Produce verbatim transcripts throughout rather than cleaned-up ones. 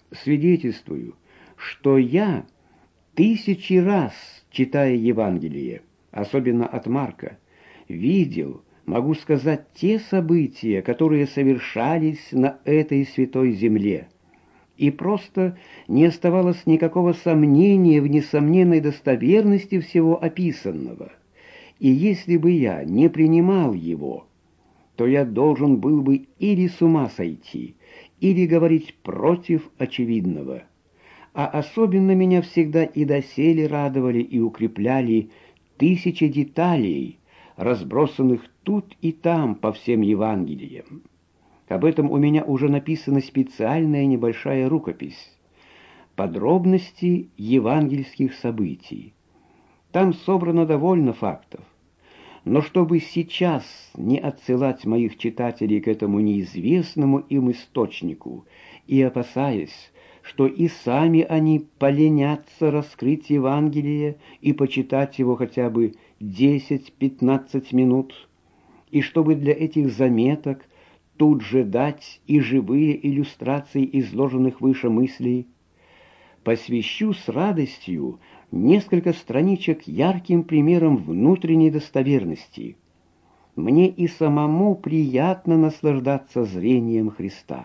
свидетельствую, что я тысячи раз, читая Евангелие, особенно от Марка, видел, могу сказать, те события, которые совершались на этой святой земле, и просто не оставалось никакого сомнения в несомненной достоверности всего описанного. И если бы я не принимал его, то я должен был бы или с ума сойти, или говорить против очевидного. А особенно меня всегда и доселе радовали и укрепляли тысячи деталей, разбросанных тут и там по всем Евангелиям. Об этом у меня уже написана специальная небольшая рукопись. Подробности евангельских событий. Там собрано довольно фактов. Но чтобы сейчас не отсылать моих читателей к этому неизвестному им источнику и опасаясь, что и сами они поленятся раскрыть Евангелие и почитать его хотя бы десять-пятнадцать минут, и чтобы для этих заметок тут же дать и живые иллюстрации изложенных выше мыслей, посвящу с радостью несколько страничек ярким примером внутренней достоверности. Мне и самому приятно наслаждаться зрением Христа.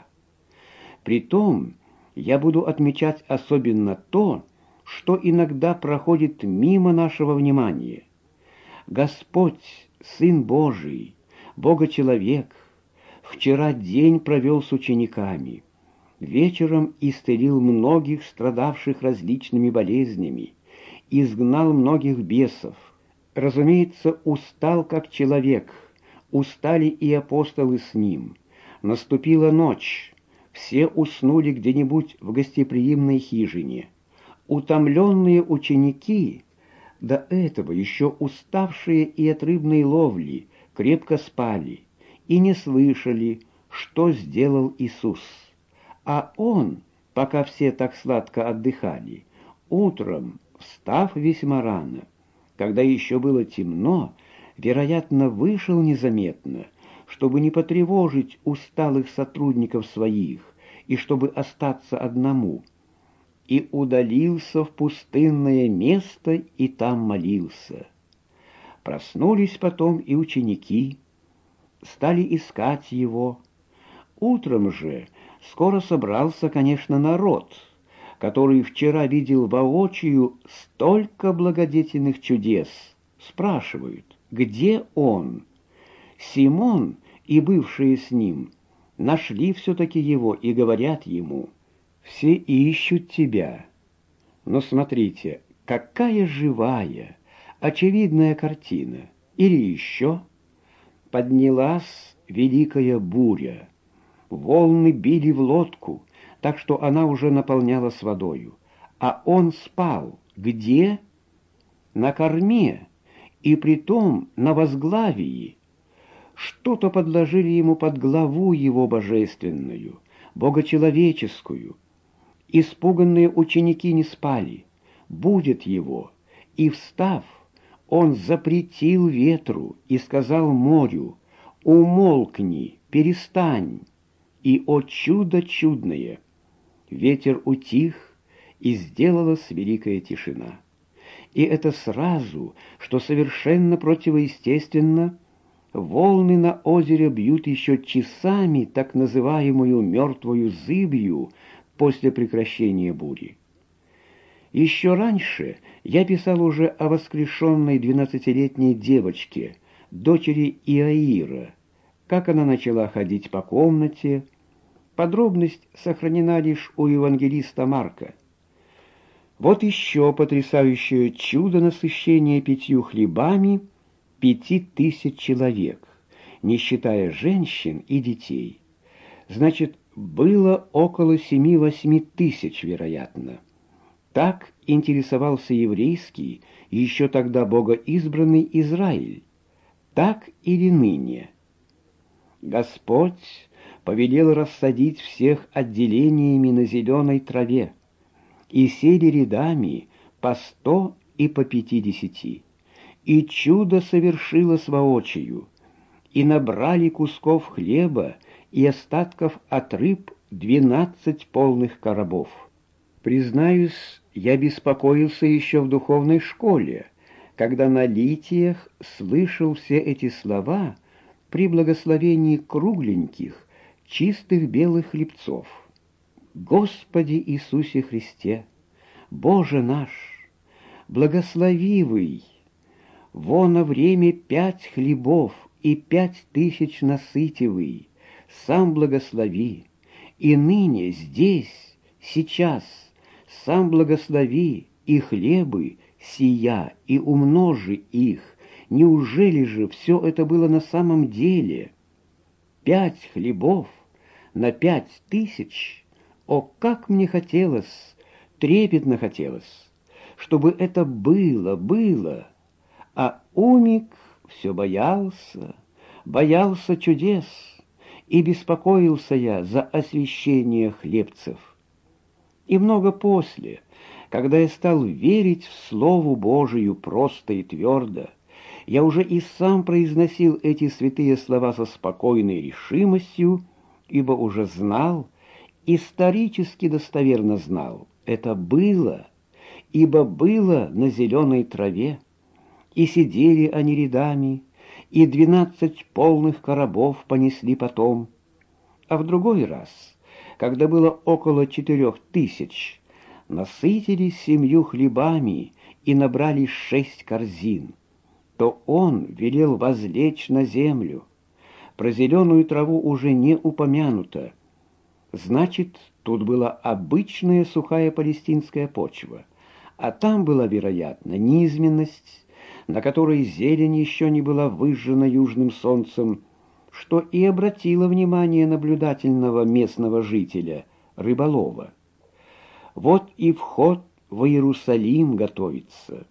Притом я буду отмечать особенно то, что иногда проходит мимо нашего внимания. Господь, Сын Божий, Бога-человек, вчера день провел с учениками, вечером исцелил многих, страдавших различными болезнями, изгнал многих бесов. Разумеется, устал как человек, устали и апостолы с ним. Наступила ночь, все уснули где-нибудь в гостеприимной хижине. Утомленные ученики, до этого еще уставшие и от рыбной ловли, крепко спали и не слышали, что сделал Иисус. А Он, пока все так сладко отдыхали, утром, встав весьма рано, когда еще было темно, вероятно, вышел незаметно, чтобы не потревожить усталых сотрудников своих и чтобы остаться одному, и удалился в пустынное место и там молился. Проснулись потом и ученики, стали искать его. Утром же скоро собрался, конечно, народ, который вчера видел воочию столько благодетельных чудес. Спрашивают, где он? Симон и бывшие с ним нашли все-таки его и говорят ему: «Все ищут тебя». Но смотрите, какая живая, очевидная картина. Или еще поднялась великая буря. Волны били в лодку, так что она уже наполнялась водою. А он спал. Где? На корме, и притом на возглавии. Что-то подложили ему под главу его божественную, богочеловеческую. Испуганные ученики не спали, будет его, и, встав, он запретил ветру и сказал морю: «Умолкни, перестань». И, о чудо чудное, ветер утих, и сделалась великая тишина. И это сразу, что совершенно противоестественно, волны на озере бьют еще часами так называемую мертвую зыбью после прекращения бури. Еще раньше я писал уже о воскрешенной двенадцатилетней девочке, дочери Иаира, как она начала ходить по комнате. Подробность сохранена лишь у евангелиста Марка. Вот еще потрясающее чудо насыщения пятью хлебами пяти тысяч человек, не считая женщин и детей. Значит, было около семи-восьми тысяч, вероятно. Так интересовался еврейский, еще тогда богоизбранный Израиль. Так или ныне. Господь повелел рассадить всех отделениями на зеленой траве, и сели рядами по сто и по пятидесяти. И чудо совершилось воочию, и набрали кусков хлеба и остатков от рыб двенадцать полных коробов. Признаюсь, я беспокоился еще в духовной школе, когда на литиях слышал все эти слова при благословении кругленьких, чистых белых хлебцов. Господи Иисусе Христе, Боже наш, благословивый, во на время пять хлебов и пять тысяч насытивый, сам благослови, и ныне здесь, сейчас, сам благослови и хлебы сия, и умножи их. Неужели же все это было на самом деле? Пять хлебов на пять тысяч? О, как мне хотелось, трепетно хотелось, чтобы это было, было. А умник все боялся, боялся чудес, и беспокоился я за освящение хлебцев. И много после, когда я стал верить в Слову Божию просто и твердо, я уже и сам произносил эти святые слова со спокойной решимостью, ибо уже знал, исторически достоверно знал, это было, ибо было на зеленой траве, и сидели они рядами, и двенадцать полных коробов понесли потом. А в другой раз, когда было около четырех тысяч, насытились семью хлебами и набрали шесть корзин, то он велел возлечь на землю. Про зеленую траву уже не упомянуто. Значит, тут была обычная сухая палестинская почва, а там была, вероятно, низменность, на которой зелень еще не была выжжена южным солнцем, что и обратило внимание наблюдательного местного жителя, рыболова. Вот и вход в Иерусалим готовится.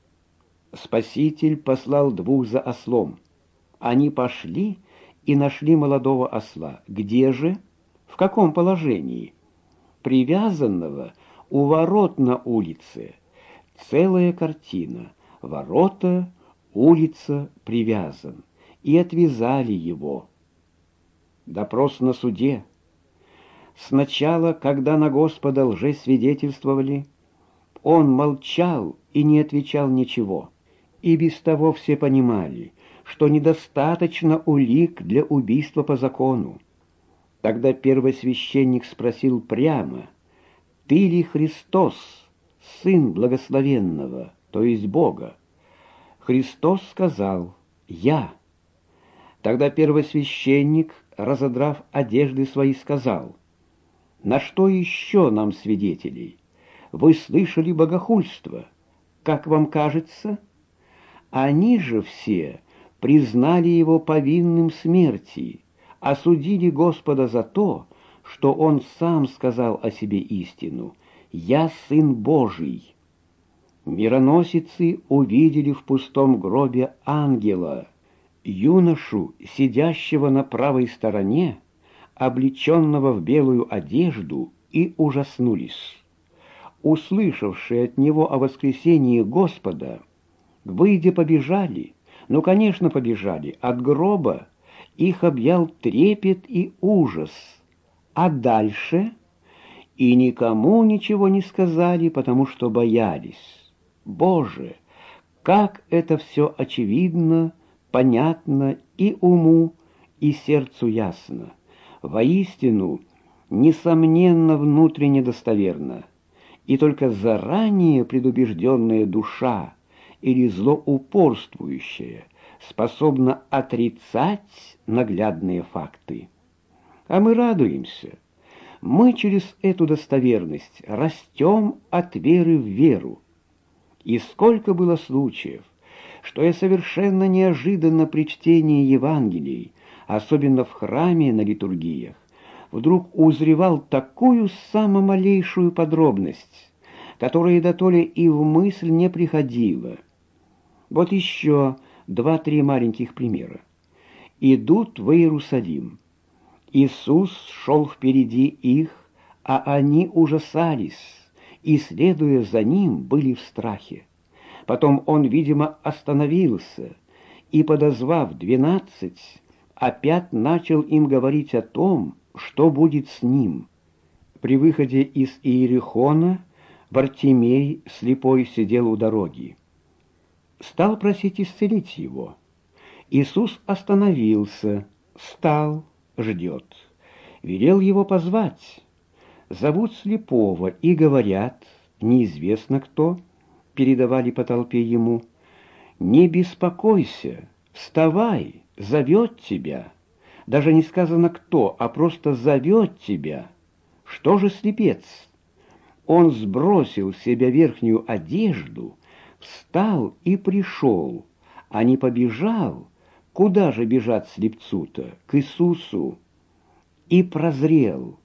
Спаситель послал двух за ослом. Они пошли и нашли молодого осла. Где же? В каком положении? Привязанного у ворот на улице. Целая картина. Ворота, улица, привязан. И отвязали его. Допрос на суде. Сначала, когда на Господа лжесвидетельствовали, он молчал и не отвечал ничего. И без того все понимали, что недостаточно улик для убийства по закону. Тогда первосвященник спросил прямо: «Ты ли Христос, Сын Благословенного, то есть Бога?» Христос сказал: «Я». Тогда первосвященник, разодрав одежды свои, сказал: «На что еще нам свидетелей? Вы слышали богохульство. Как вам кажется?» Они же все признали его повинным смерти, осудили Господа за то, что он сам сказал о себе истину: «Я Сын Божий». Мироносицы увидели в пустом гробе ангела, юношу, сидящего на правой стороне, облеченного в белую одежду, и ужаснулись. Услышавшие от него о воскресении Господа, выйдя, побежали, ну, конечно, побежали, от гроба их объял трепет и ужас. А дальше? И никому ничего не сказали, потому что боялись. Боже, как это все очевидно, понятно и уму, и сердцу ясно. Воистину, несомненно, внутренне достоверно. И только заранее предубежденная душа или злоупорствующая способна отрицать наглядные факты. А мы радуемся. Мы через эту достоверность растем от веры в веру. И сколько было случаев, что я совершенно неожиданно при чтении Евангелий, особенно в храме на литургиях, вдруг узревал такую самомалейшую подробность, которая дотоле и в мысль не приходила. Вот еще два-три маленьких примера. Идут в Иерусалим. Иисус шел впереди их, а они ужасались, и, следуя за ним, были в страхе. Потом он, видимо, остановился, и, подозвав двенадцать, опять начал им говорить о том, что будет с ним. При выходе из Иерихона Вартимей, слепой, сидел у дороги. Стал просить исцелить его. Иисус остановился, встал, ждет. Велел его позвать. Зовут слепого и говорят, неизвестно кто, передавали по толпе ему: «Не беспокойся, вставай, зовет тебя». Даже не сказано кто, а просто зовет тебя. Что же слепец? Он сбросил с себя верхнюю одежду, встал и пришел, а не побежал. Куда же бежать слепцу-то? К Иисусу. И прозрел.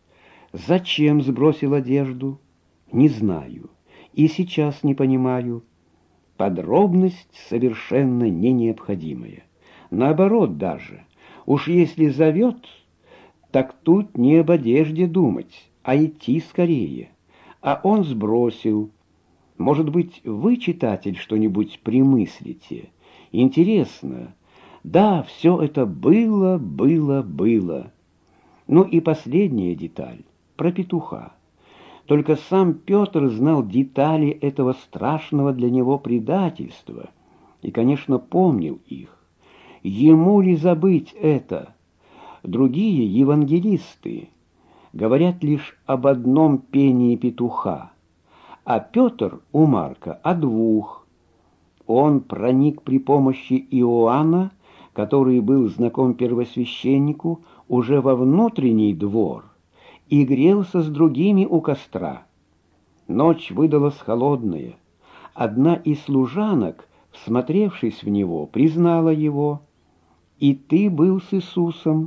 Зачем сбросил одежду? Не знаю. И сейчас не понимаю. Подробность совершенно не необходимая. Наоборот даже. Уж если зовет, так тут не об одежде думать, а идти скорее. А он сбросил. Может быть, вы, читатель, что-нибудь примыслите? Интересно. Да, все это было, было, было. Ну и последняя деталь, про петуха. Только сам Петр знал детали этого страшного для него предательства и, конечно, помнил их. Ему ли забыть это? Другие евангелисты говорят лишь об одном пении петуха, а Петр у Марка о двух. Он проник при помощи Иоанна, который был знаком первосвященнику, уже во внутренний двор и грелся с другими у костра. Ночь выдалась холодная. Одна из служанок, всмотревшись в него, признала его: «И ты был с Иисусом».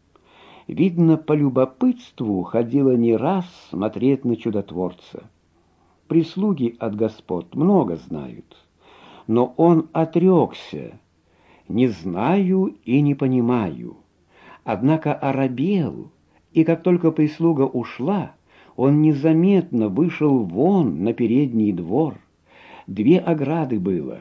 Видно, по любопытству ходила не раз смотреть на чудотворца. Прислуги от господ много знают, но он отрекся: «Не знаю и не понимаю». Однако оробел, и как только прислуга ушла, он незаметно вышел вон на передний двор. Две ограды было.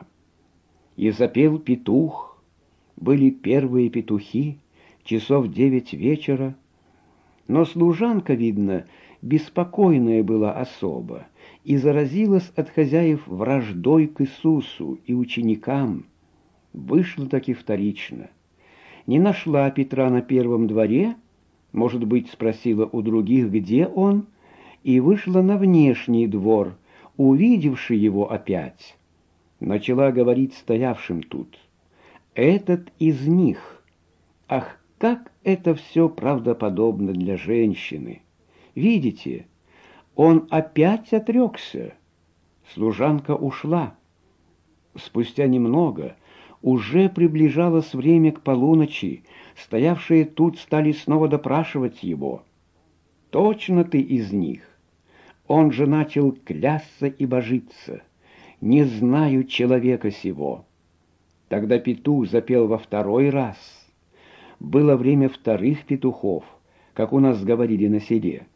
И запел петух. Были первые петухи, часов девять вечера. Но служанка, видно, беспокойная была особо и заразилась от хозяев враждой к Иисусу и ученикам. Вышла таки вторично. Не нашла Петра на первом дворе, может быть, спросила у других, где он, и вышла на внешний двор, увидевши его опять. Начала говорить стоявшим тут: «Этот из них». Ах, как это все правдоподобно для женщины! Видите, он опять отрекся. Служанка ушла. Спустя немного уже приближалось время к полуночи, стоявшие тут стали снова допрашивать его. «Точно ты из них?» Он же начал клясться и божиться: «Не знаю человека сего». Тогда петух запел во второй раз. Было время вторых петухов, как у нас говорили на селе.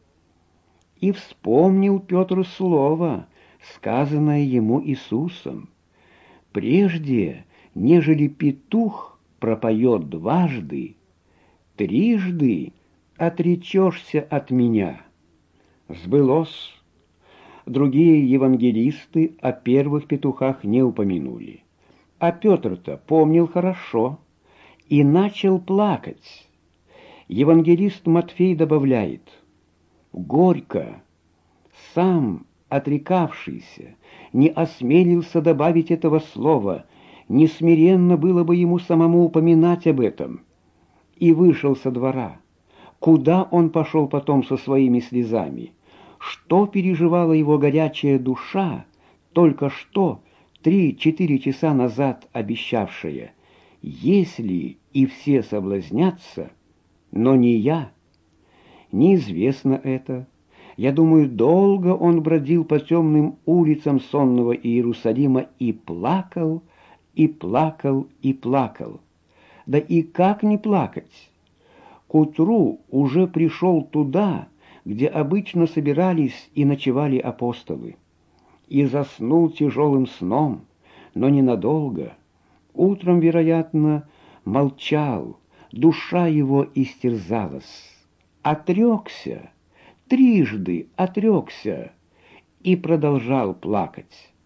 И вспомнил Петр слово, сказанное ему Иисусом: «Прежде, нежели петух пропоет дважды, трижды отречешься от меня». Сбылось. Другие евангелисты о первых петухах не упомянули. А Петр-то помнил хорошо и начал плакать. Евангелист Матфей добавляет: «Горько». Сам, отрекавшийся, не осмелился добавить этого слова, несмиренно было бы ему самому упоминать об этом. И вышел со двора. Куда он пошел потом со своими слезами? Что переживала его горячая душа, только что, три-четыре часа назад обещавшая: «Если и все соблазнятся, но не я». Неизвестно это. Я думаю, долго он бродил по темным улицам сонного Иерусалима и плакал, и плакал, и плакал. Да и как не плакать? К утру уже пришел туда, где обычно собирались и ночевали апостолы, и заснул тяжелым сном, но ненадолго. Утром, вероятно, молчал, душа его истерзалась. Отрекся, трижды отрекся и продолжал плакать.